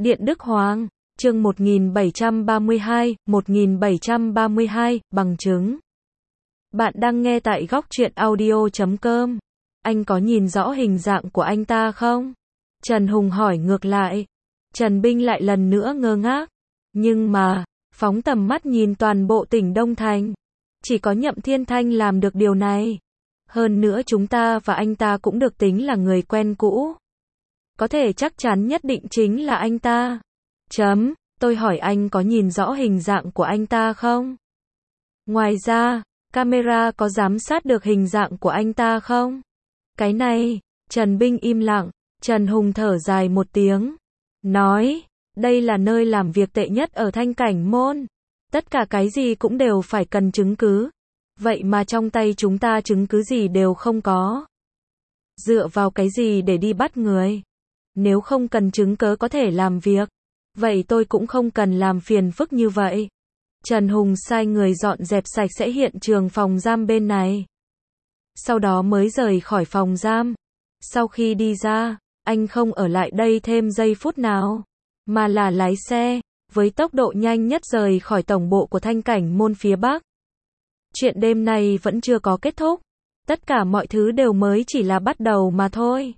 Điện Đức Hoàng, chương 1732, bằng chứng. Bạn đang nghe tại góc truyện audio.com. Anh có nhìn rõ hình dạng của anh ta không? Trần Hùng hỏi ngược lại. Trần Binh lại lần nữa ngơ ngác. Nhưng mà, phóng tầm mắt nhìn toàn bộ tỉnh Đông Thành. Chỉ có Nhậm Thiên Thanh làm được điều này. Hơn nữa chúng ta và anh ta cũng được tính là người quen cũ. Có thể chắc chắn nhất định chính là anh ta. Tôi hỏi anh có nhìn rõ hình dạng của anh ta không? Ngoài ra, camera có giám sát được hình dạng của anh ta không? Cái này, Trần Binh im lặng, Trần Hùng thở dài một tiếng. Nói, đây là nơi làm việc tệ nhất ở Thanh Cảnh Môn. Tất cả cái gì cũng đều phải cần chứng cứ. Vậy mà trong tay chúng ta chứng cứ gì đều không có. Dựa vào cái gì để đi bắt người? Nếu không cần chứng cớ có thể làm việc, vậy tôi cũng không cần làm phiền phức như vậy. Trần Hùng sai người dọn dẹp sạch sẽ hiện trường phòng giam bên này. Sau đó mới rời khỏi phòng giam. Sau khi đi ra, anh không ở lại đây thêm giây phút nào, mà là lái xe, với tốc độ nhanh nhất rời khỏi tổng bộ của Thanh Cảnh Môn phía Bắc. Chuyện đêm nay vẫn chưa có kết thúc. Tất cả mọi thứ đều mới chỉ là bắt đầu mà thôi.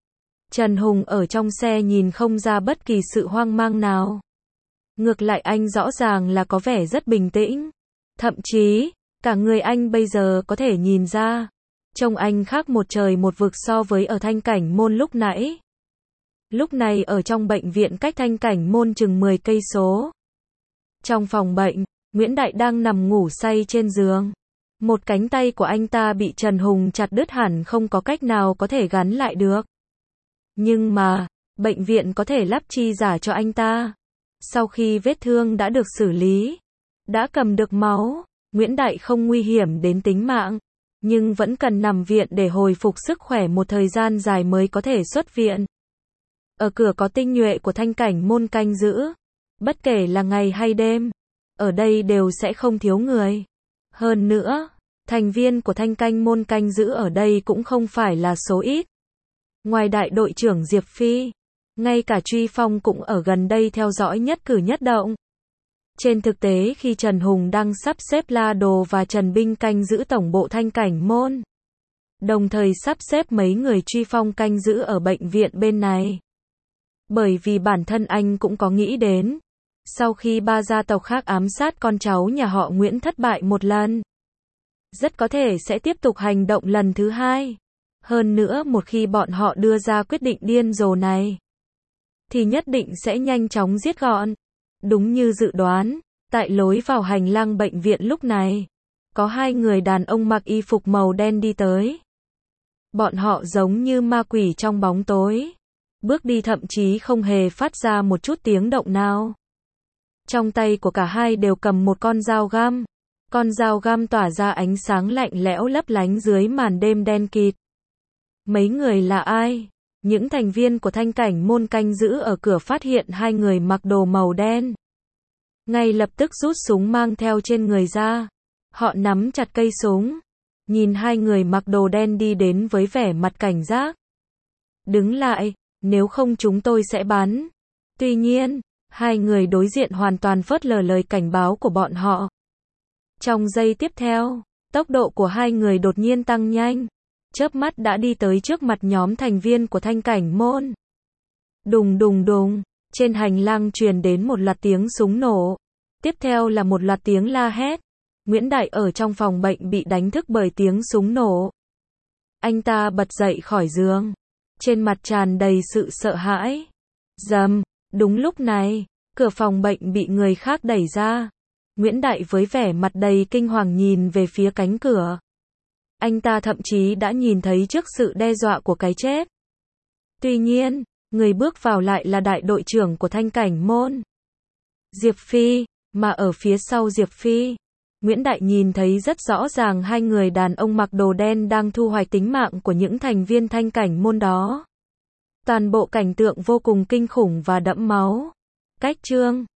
Trần Hùng ở trong xe nhìn không ra bất kỳ sự hoang mang nào. Ngược lại anh rõ ràng là có vẻ rất bình tĩnh. Thậm chí, cả người anh bây giờ có thể nhìn ra. Trông anh khác một trời một vực so với ở Thanh Cảnh Môn lúc nãy. Lúc này ở trong bệnh viện cách Thanh Cảnh Môn chừng 10 cây số. Trong phòng bệnh, Nguyễn Đại đang nằm ngủ say trên giường. Một cánh tay của anh ta bị Trần Hùng chặt đứt hẳn không có cách nào có thể gắn lại được. Nhưng mà, bệnh viện có thể lắp chi giả cho anh ta. Sau khi vết thương đã được xử lý, đã cầm được máu, Nguyễn Đại không nguy hiểm đến tính mạng, nhưng vẫn cần nằm viện để hồi phục sức khỏe một thời gian dài mới có thể xuất viện. Ở cửa có tinh nhuệ của Thanh Cảnh Môn canh giữ. Bất kể là ngày hay đêm, ở đây đều sẽ không thiếu người. Hơn nữa, thành viên của Thanh Cảnh Môn canh giữ ở đây cũng không phải là số ít. Ngoài đại đội trưởng Diệp Phi, ngay cả Truy Phong cũng ở gần đây theo dõi nhất cử nhất động. Trên thực tế khi Trần Hùng đang sắp xếp La Đồ và Trần Binh canh giữ tổng bộ Thanh Cảnh Môn, đồng thời sắp xếp mấy người Truy Phong canh giữ ở bệnh viện bên này. Bởi vì bản thân anh cũng có nghĩ đến, sau khi ba gia tộc khác ám sát con cháu nhà họ Nguyễn thất bại một lần, rất có thể sẽ tiếp tục hành động lần thứ hai. Hơn nữa một khi bọn họ đưa ra quyết định điên rồ này, thì nhất định sẽ nhanh chóng giết gọn. Đúng như dự đoán, tại lối vào hành lang bệnh viện lúc này, có hai người đàn ông mặc y phục màu đen đi tới. Bọn họ giống như ma quỷ trong bóng tối. Bước đi thậm chí không hề phát ra một chút tiếng động nào. Trong tay của cả hai đều cầm một con dao găm. Con dao găm tỏa ra ánh sáng lạnh lẽo lấp lánh dưới màn đêm đen kịt. Mấy người là ai? Những thành viên của Thanh Cảnh Môn canh giữ ở cửa phát hiện hai người mặc đồ màu đen. Ngay lập tức rút súng mang theo trên người ra. Họ nắm chặt cây súng. Nhìn hai người mặc đồ đen đi đến với vẻ mặt cảnh giác. Đứng lại, nếu không chúng tôi sẽ bắn. Tuy nhiên, hai người đối diện hoàn toàn phớt lờ lời cảnh báo của bọn họ. Trong giây tiếp theo, tốc độ của hai người đột nhiên tăng nhanh. Chớp mắt đã đi tới trước mặt nhóm thành viên của Thanh Cảnh Môn. Đùng đùng đùng, trên hành lang truyền đến một loạt tiếng súng nổ. Tiếp theo là một loạt tiếng la hét. Nguyễn Đại ở trong phòng bệnh bị đánh thức bởi tiếng súng nổ. Anh ta bật dậy khỏi giường, trên mặt tràn đầy sự sợ hãi. Đúng lúc này, cửa phòng bệnh bị người khác đẩy ra. Nguyễn Đại với vẻ mặt đầy kinh hoàng nhìn về phía cánh cửa. Anh ta thậm chí đã nhìn thấy trước sự đe dọa của cái chết. Tuy nhiên, người bước vào lại là đại đội trưởng của Thanh Cảnh Môn, Diệp Phi, mà ở phía sau Diệp Phi, Nguyễn Đại nhìn thấy rất rõ ràng hai người đàn ông mặc đồ đen đang thu hoạch tính mạng của những thành viên Thanh Cảnh Môn đó. Toàn bộ cảnh tượng vô cùng kinh khủng và đẫm máu. Cách chương